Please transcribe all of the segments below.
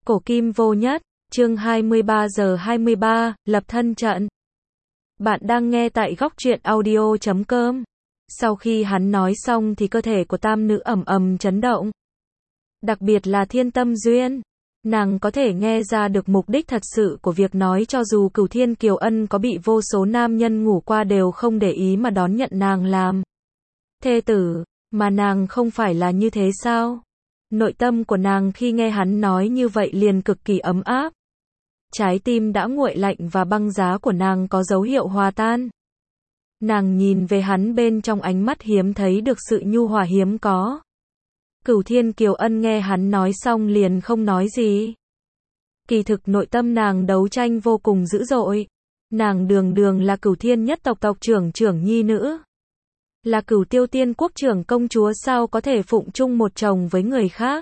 Cổ kim vô nhất, chương 23 giờ 23, lập thân trận. Bạn đang nghe tại góc truyện audio.com. Sau khi hắn nói xong thì cơ thể của tam nữ ầm ầm chấn động. Đặc biệt là Thiên Tâm Duyên. Nàng có thể nghe ra được mục đích thật sự của việc nói, cho dù Cửu Thiên Kiều Ân có bị vô số nam nhân ngủ qua đều không để ý mà đón nhận nàng làm thê tử, mà nàng không phải là như thế sao? Nội tâm của nàng khi nghe hắn nói như vậy liền cực kỳ ấm áp. Trái tim đã nguội lạnh và băng giá của nàng có dấu hiệu hòa tan. Nàng nhìn về hắn, bên trong ánh mắt hiếm thấy được sự nhu hòa hiếm có. Cửu Thiên Kiều Ân nghe hắn nói xong liền không nói gì. Kỳ thực nội tâm nàng đấu tranh vô cùng dữ dội. Nàng đường đường là Cửu Thiên nhất tộc tộc trưởng nhi nữ. Là Cửu Tiêu Tiên quốc trưởng công chúa, sao có thể phụng chung một chồng với người khác.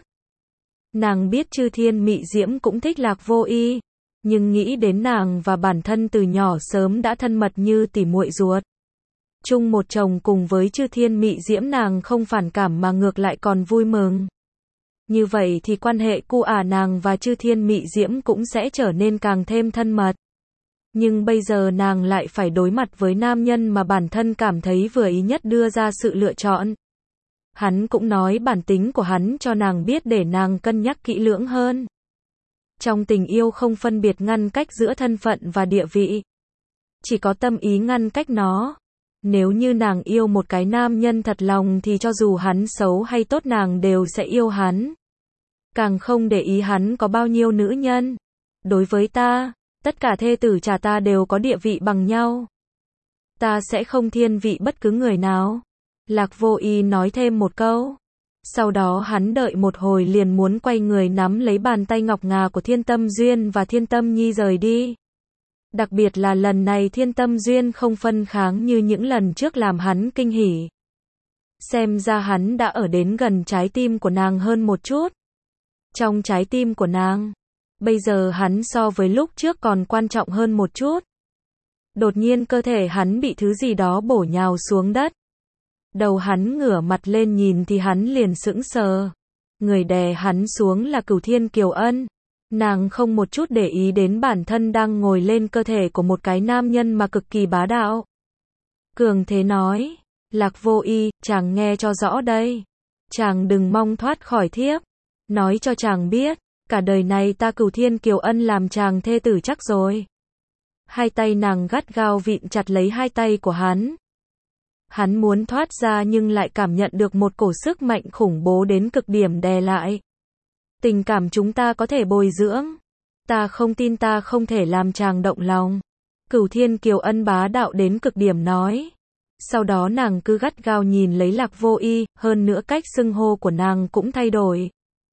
Nàng biết Chư Thiên Mị Diễm cũng thích Lạc Vô Y, nhưng nghĩ đến nàng và bản thân từ nhỏ sớm đã thân mật như tỉ muội ruột. Chung một chồng cùng với Chư Thiên Mị Diễm, nàng không phản cảm mà ngược lại còn vui mừng. Như vậy thì quan hệ của nàng và Chư Thiên Mị Diễm cũng sẽ trở nên càng thêm thân mật. Nhưng bây giờ nàng lại phải đối mặt với nam nhân mà bản thân cảm thấy vừa ý nhất đưa ra sự lựa chọn. Hắn cũng nói bản tính của hắn cho nàng biết để nàng cân nhắc kỹ lưỡng hơn. Trong tình yêu không phân biệt ngăn cách giữa thân phận và địa vị. Chỉ có tâm ý ngăn cách nó. Nếu như nàng yêu một cái nam nhân thật lòng thì cho dù hắn xấu hay tốt nàng đều sẽ yêu hắn. Càng không để ý hắn có bao nhiêu nữ nhân. Đối với ta, tất cả thê tử nhà ta đều có địa vị bằng nhau. Ta sẽ không thiên vị bất cứ người nào. Lạc Vô Y nói thêm một câu. Sau đó hắn đợi một hồi liền muốn quay người nắm lấy bàn tay ngọc ngà của Thiên Tâm Duyên và Thiên Tâm Nhi rời đi. Đặc biệt là lần này Thiên Tâm Duyên không phân kháng như những lần trước làm hắn kinh hỉ. Xem ra hắn đã ở đến gần trái tim của nàng hơn một chút. Trong trái tim của nàng, bây giờ hắn so với lúc trước còn quan trọng hơn một chút. Đột nhiên cơ thể hắn bị thứ gì đó bổ nhào xuống đất. Đầu hắn ngửa mặt lên nhìn thì hắn liền sững sờ. Người đè hắn xuống là Cửu Thiên Kiều Ân. Nàng không một chút để ý đến bản thân đang ngồi lên cơ thể của một cái nam nhân mà cực kỳ bá đạo. Cường thế nói, Lạc Vô Y, chàng nghe cho rõ đây. Chàng đừng mong thoát khỏi thiếp. Nói cho chàng biết, cả đời này ta Cửu Thiên Kiều Ân làm chàng thê tử chắc rồi. Hai tay nàng gắt gao vịn chặt lấy hai tay của hắn. Hắn muốn thoát ra nhưng lại cảm nhận được một cổ sức mạnh khủng bố đến cực điểm đè lại. Tình cảm chúng ta có thể bồi dưỡng. Ta không tin ta không thể làm chàng động lòng. Cửu Thiên Kiều Ân bá đạo đến cực điểm nói. Sau đó nàng cứ gắt gao nhìn lấy Lạc Vô Y, hơn nữa cách xưng hô của nàng cũng thay đổi.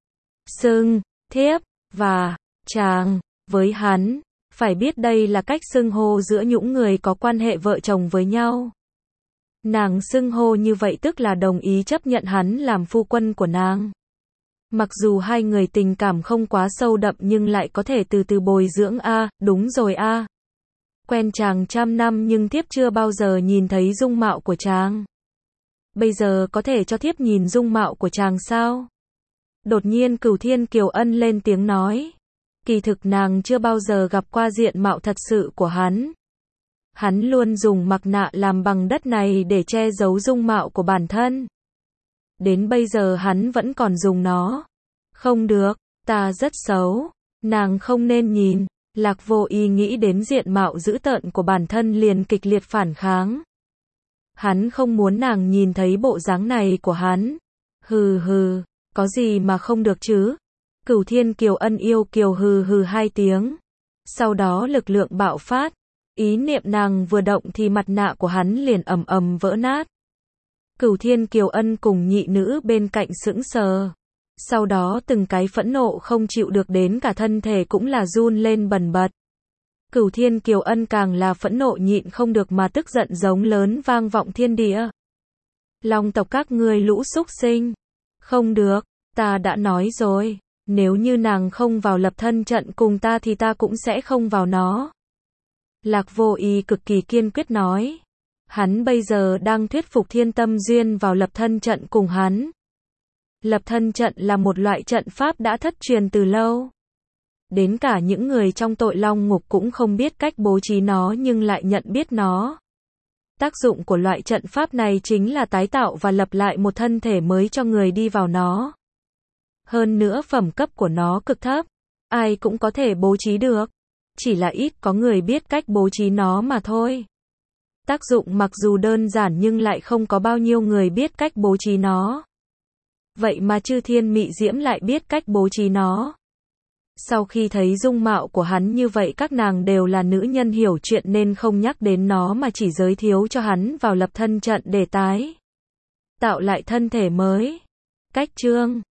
Xưng, thiếp, và, chàng, với hắn. Phải biết đây là cách xưng hô giữa những người có quan hệ vợ chồng với nhau. Nàng xưng hô như vậy tức là đồng ý chấp nhận hắn làm phu quân của nàng. Mặc dù hai người tình cảm không quá sâu đậm nhưng lại có thể từ từ bồi dưỡng đúng rồi Quen chàng trăm năm nhưng thiếp chưa bao giờ nhìn thấy dung mạo của chàng. Bây giờ có thể cho thiếp nhìn dung mạo của chàng sao? Đột nhiên Cửu Thiên Kiều Ân lên tiếng nói. Kỳ thực nàng chưa bao giờ gặp qua diện mạo thật sự của hắn. Hắn luôn dùng mặt nạ làm bằng đất này để che giấu dung mạo của bản thân. Đến bây giờ hắn vẫn còn dùng nó. Không được, ta rất xấu. Nàng không nên nhìn. Lạc Vô Y nghĩ đến diện mạo dữ tợn của bản thân liền kịch liệt phản kháng. Hắn không muốn nàng nhìn thấy bộ dáng này của hắn. Hừ hừ, có gì mà không được chứ? Cửu Thiên Kiều Ân yêu kiều hừ hừ hai tiếng. Sau đó lực lượng bạo phát. Ý niệm nàng vừa động thì mặt nạ của hắn liền ầm ầm vỡ nát. Cửu Thiên Kiều Ân cùng nhị nữ bên cạnh sững sờ. Sau đó từng cái phẫn nộ không chịu được đến cả thân thể cũng là run lên bần bật. Cửu Thiên Kiều Ân càng là phẫn nộ nhịn không được mà tức giận giống lớn vang vọng thiên địa. Long tộc các ngươi lũ súc sinh. Không được, ta đã nói rồi. Nếu như nàng không vào lập thân trận cùng ta thì ta cũng sẽ không vào nó. Lạc Vô Y cực kỳ kiên quyết nói. Hắn bây giờ đang thuyết phục Thiên Tâm Duyên vào lập thân trận cùng hắn. Lập thân trận là một loại trận pháp đã thất truyền từ lâu. đến cả những người trong tội long ngục cũng không biết cách bố trí nó nhưng lại nhận biết nó. Tác dụng của loại trận pháp này chính là tái tạo và lập lại một thân thể mới cho người đi vào nó. Hơn nữa phẩm cấp của nó cực thấp, ai cũng có thể bố trí được, chỉ là ít có người biết cách bố trí nó mà thôi. Tác dụng mặc dù đơn giản nhưng lại không có bao nhiêu người biết cách bố trí nó. Vậy mà Chư Thiên Mị Diễm lại biết cách bố trí nó. Sau khi thấy dung mạo của hắn như vậy các nàng đều là nữ nhân hiểu chuyện nên không nhắc đến nó mà chỉ giới thiệu cho hắn vào lập thân trận để tái tạo lại thân thể mới. Cách chương